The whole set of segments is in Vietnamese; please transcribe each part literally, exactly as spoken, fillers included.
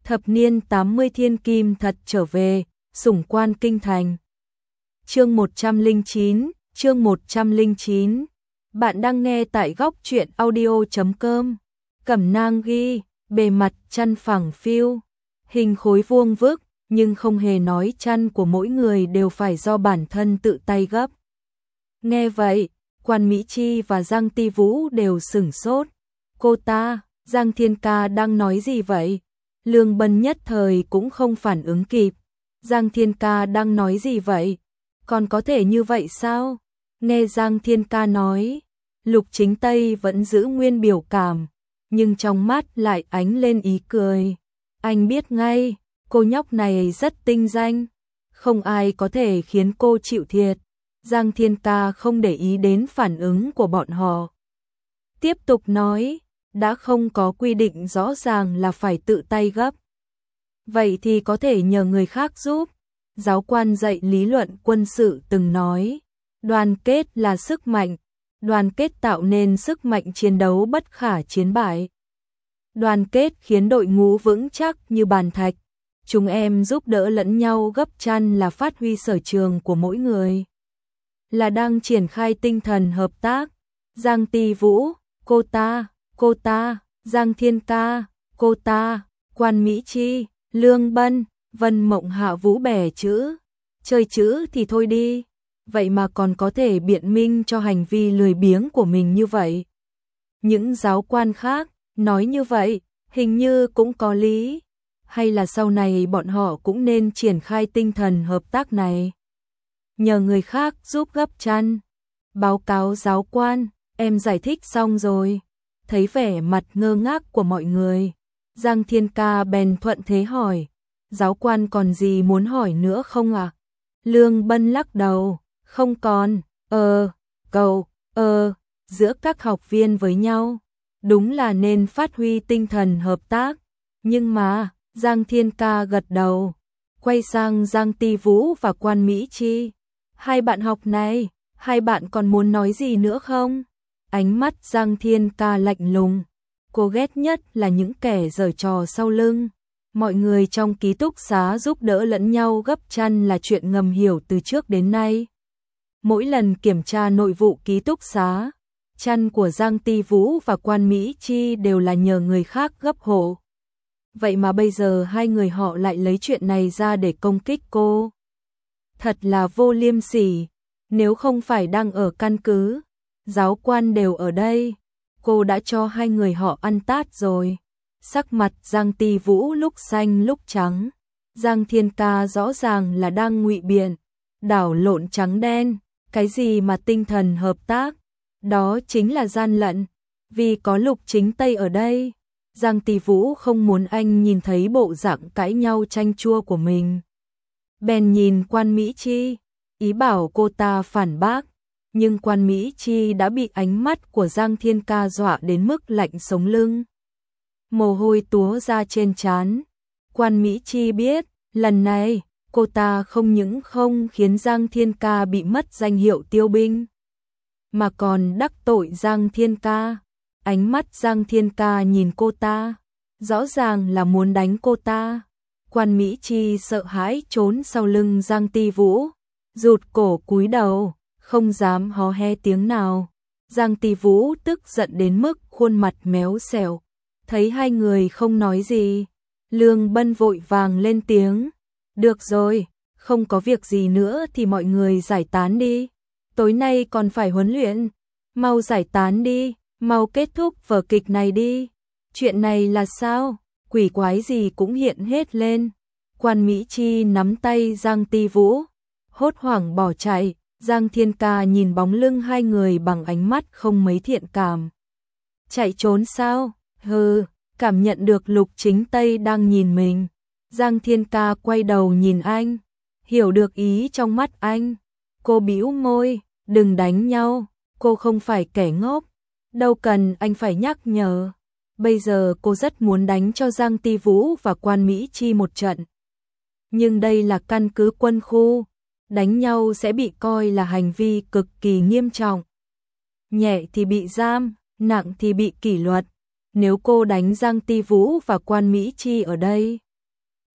Thập niên tám mươi thiên kim thật trở về, sủng quan kinh thành. Chương một trăm lẻ chín, chương một trăm lẻ chín. Bạn đang nghe tại góc truyện audio chấm com. Cẩm nang ghi, bề mặt chăn phẳng phiu, hình khối vuông vức, nhưng không hề nói chăn của mỗi người đều phải do bản thân tự tay gấp. Nghe vậy, Quan Mỹ Chi và Giang Ti Vũ đều sửng sốt. Cô ta, Giang Thiên Ca đang nói gì vậy? Lương Bân nhất thời cũng không phản ứng kịp. Giang Thiên Ca đang nói gì vậy? Còn có thể như vậy sao? Nghe Giang Thiên Ca nói, Lục Chính Tây vẫn giữ nguyên biểu cảm, nhưng trong mắt lại ánh lên ý cười. Anh biết ngay, cô nhóc này rất tinh danh, không ai có thể khiến cô chịu thiệt. Giang Thiên Ca không để ý đến phản ứng của bọn họ. Tiếp tục nói, đã không có quy định rõ ràng là phải tự tay gấp. Vậy thì có thể nhờ người khác giúp. Giáo quan dạy lý luận quân sự từng nói, đoàn kết là sức mạnh, đoàn kết tạo nên sức mạnh chiến đấu bất khả chiến bại. Đoàn kết khiến đội ngũ vững chắc như bàn thạch. Chúng em giúp đỡ lẫn nhau gấp chăn là phát huy sở trường của mỗi người, là đang triển khai tinh thần hợp tác. Giang Ti Vũ, cô ta, cô ta, Giang Thiên Ca, cô ta, Quan Mỹ Chi, Lương Bân, Vân Mộng Hạ Vũ bẻ chữ, chơi chữ thì thôi đi, vậy mà còn có thể biện minh cho hành vi lười biếng của mình như vậy. Những giáo quan khác nói như vậy, hình như cũng có lý, hay là sau này bọn họ cũng nên triển khai tinh thần hợp tác này, nhờ người khác giúp gấp chăn. Báo cáo giáo quan, em giải thích xong rồi. Thấy vẻ mặt ngơ ngác của mọi người, Giang Thiên Ca bèn thuận thế hỏi, giáo quan còn gì muốn hỏi nữa không ạ? À? Lương Bân lắc đầu, không còn. Ờ, cậu, ờ, giữa các học viên với nhau, đúng là nên phát huy tinh thần hợp tác. Nhưng mà, Giang Thiên Ca gật đầu, quay sang Giang Ti Vũ và Quan Mỹ Chi. Hai bạn học này, hai bạn còn muốn nói gì nữa không? Ánh mắt Giang Thiên Ca lạnh lùng, cô ghét nhất là những kẻ giở trò sau lưng. Mọi người trong ký túc xá giúp đỡ lẫn nhau gấp chăn là chuyện ngầm hiểu từ trước đến nay. Mỗi lần kiểm tra nội vụ ký túc xá, chăn của Giang Ti Vũ và Quan Mỹ Chi đều là nhờ người khác gấp hộ. Vậy mà bây giờ hai người họ lại lấy chuyện này ra để công kích cô. Thật là vô liêm sỉ, nếu không phải đang ở căn cứ, giáo quan đều ở đây, cô đã cho hai người họ ăn tát rồi. Sắc mặt Giang Ti Vũ lúc xanh lúc trắng, Giang Thiên Ca rõ ràng là đang ngụy biện, đảo lộn trắng đen, cái gì mà tinh thần hợp tác, đó chính là gian lận, vì có Lục Chính Tây ở đây. Giang Ti Vũ không muốn anh nhìn thấy bộ dạng cãi nhau chanh chua của mình. Bèn nhìn Quan Mỹ Chi, ý bảo cô ta phản bác, nhưng Quan Mỹ Chi đã bị ánh mắt của Giang Thiên Ca dọa đến mức lạnh sống lưng. Mồ hôi túa ra trên trán. Quan Mỹ Chi biết, lần này, cô ta không những không khiến Giang Thiên Ca bị mất danh hiệu tiêu binh, mà còn đắc tội Giang Thiên Ca. Ánh mắt Giang Thiên Ca nhìn cô ta, rõ ràng là muốn đánh cô ta. Quan Mỹ Chi sợ hãi trốn sau lưng Giang Ti Vũ, rụt cổ cúi đầu, không dám hó he tiếng nào. Giang Ti Vũ tức giận đến mức khuôn mặt méo xẹo. Thấy hai người không nói gì, Lương Bân vội vàng lên tiếng. Được rồi, không có việc gì nữa thì mọi người giải tán đi. Tối nay còn phải huấn luyện, mau giải tán đi, mau kết thúc vở kịch này đi. Chuyện này là sao? Quỷ quái gì cũng hiện hết lên. Quan Mỹ Chi nắm tay Giang Ti Vũ, hốt hoảng bỏ chạy. Giang Thiên Ca nhìn bóng lưng hai người bằng ánh mắt không mấy thiện cảm. Chạy trốn sao? Hừ, cảm nhận được Lục Chính Tây đang nhìn mình. Giang Thiên Ca quay đầu nhìn anh, hiểu được ý trong mắt anh. Cô bĩu môi, đừng đánh nhau, cô không phải kẻ ngốc, đâu cần anh phải nhắc nhở. Bây giờ cô rất muốn đánh cho Giang Ti Vũ và Quan Mỹ Chi một trận. Nhưng đây là căn cứ quân khu, đánh nhau sẽ bị coi là hành vi cực kỳ nghiêm trọng. Nhẹ thì bị giam, nặng thì bị kỷ luật. Nếu cô đánh Giang Ti Vũ và Quan Mỹ Chi ở đây,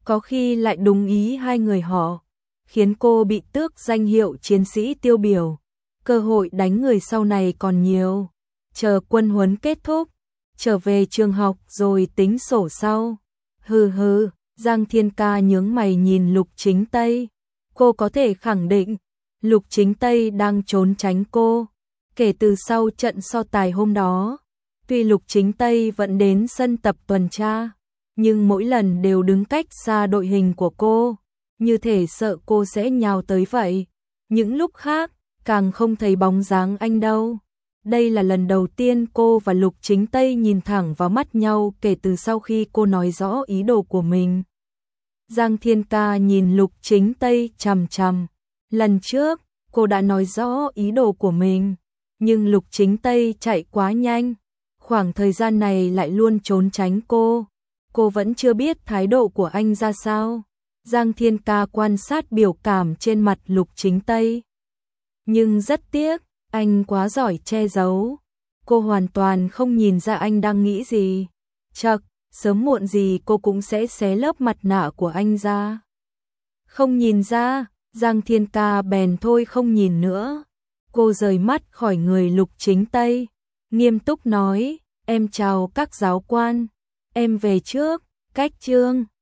có khi lại đúng ý hai người họ, khiến cô bị tước danh hiệu chiến sĩ tiêu biểu. Cơ hội đánh người sau này còn nhiều, chờ quân huấn kết thúc, trở về trường học rồi tính sổ sau. Hừ hừ, Giang Thiên Ca nhướng mày nhìn Lục Chính Tây. Cô có thể khẳng định, Lục Chính Tây đang trốn tránh cô. Kể từ sau trận so tài hôm đó, tuy Lục Chính Tây vẫn đến sân tập tuần tra, nhưng mỗi lần đều đứng cách xa đội hình của cô, như thể sợ cô sẽ nhào tới vậy. Những lúc khác, càng không thấy bóng dáng anh đâu. Đây là lần đầu tiên cô và Lục Chính Tây nhìn thẳng vào mắt nhau kể từ sau khi cô nói rõ ý đồ của mình. Giang Thiên Ca nhìn Lục Chính Tây chằm chằm. Lần trước, cô đã nói rõ ý đồ của mình, nhưng Lục Chính Tây chạy quá nhanh, khoảng thời gian này lại luôn trốn tránh cô. Cô vẫn chưa biết thái độ của anh ra sao. Giang Thiên Ca quan sát biểu cảm trên mặt Lục Chính Tây. Nhưng rất tiếc, anh quá giỏi che giấu. Cô hoàn toàn không nhìn ra anh đang nghĩ gì. Chậc, sớm muộn gì cô cũng sẽ xé lớp mặt nạ của anh ra. Không nhìn ra, Giang Thiên Ca bèn thôi không nhìn nữa. Cô rời mắt khỏi người Lục Chính Tây, nghiêm túc nói, em chào các giáo quan, em về trước, cách chương.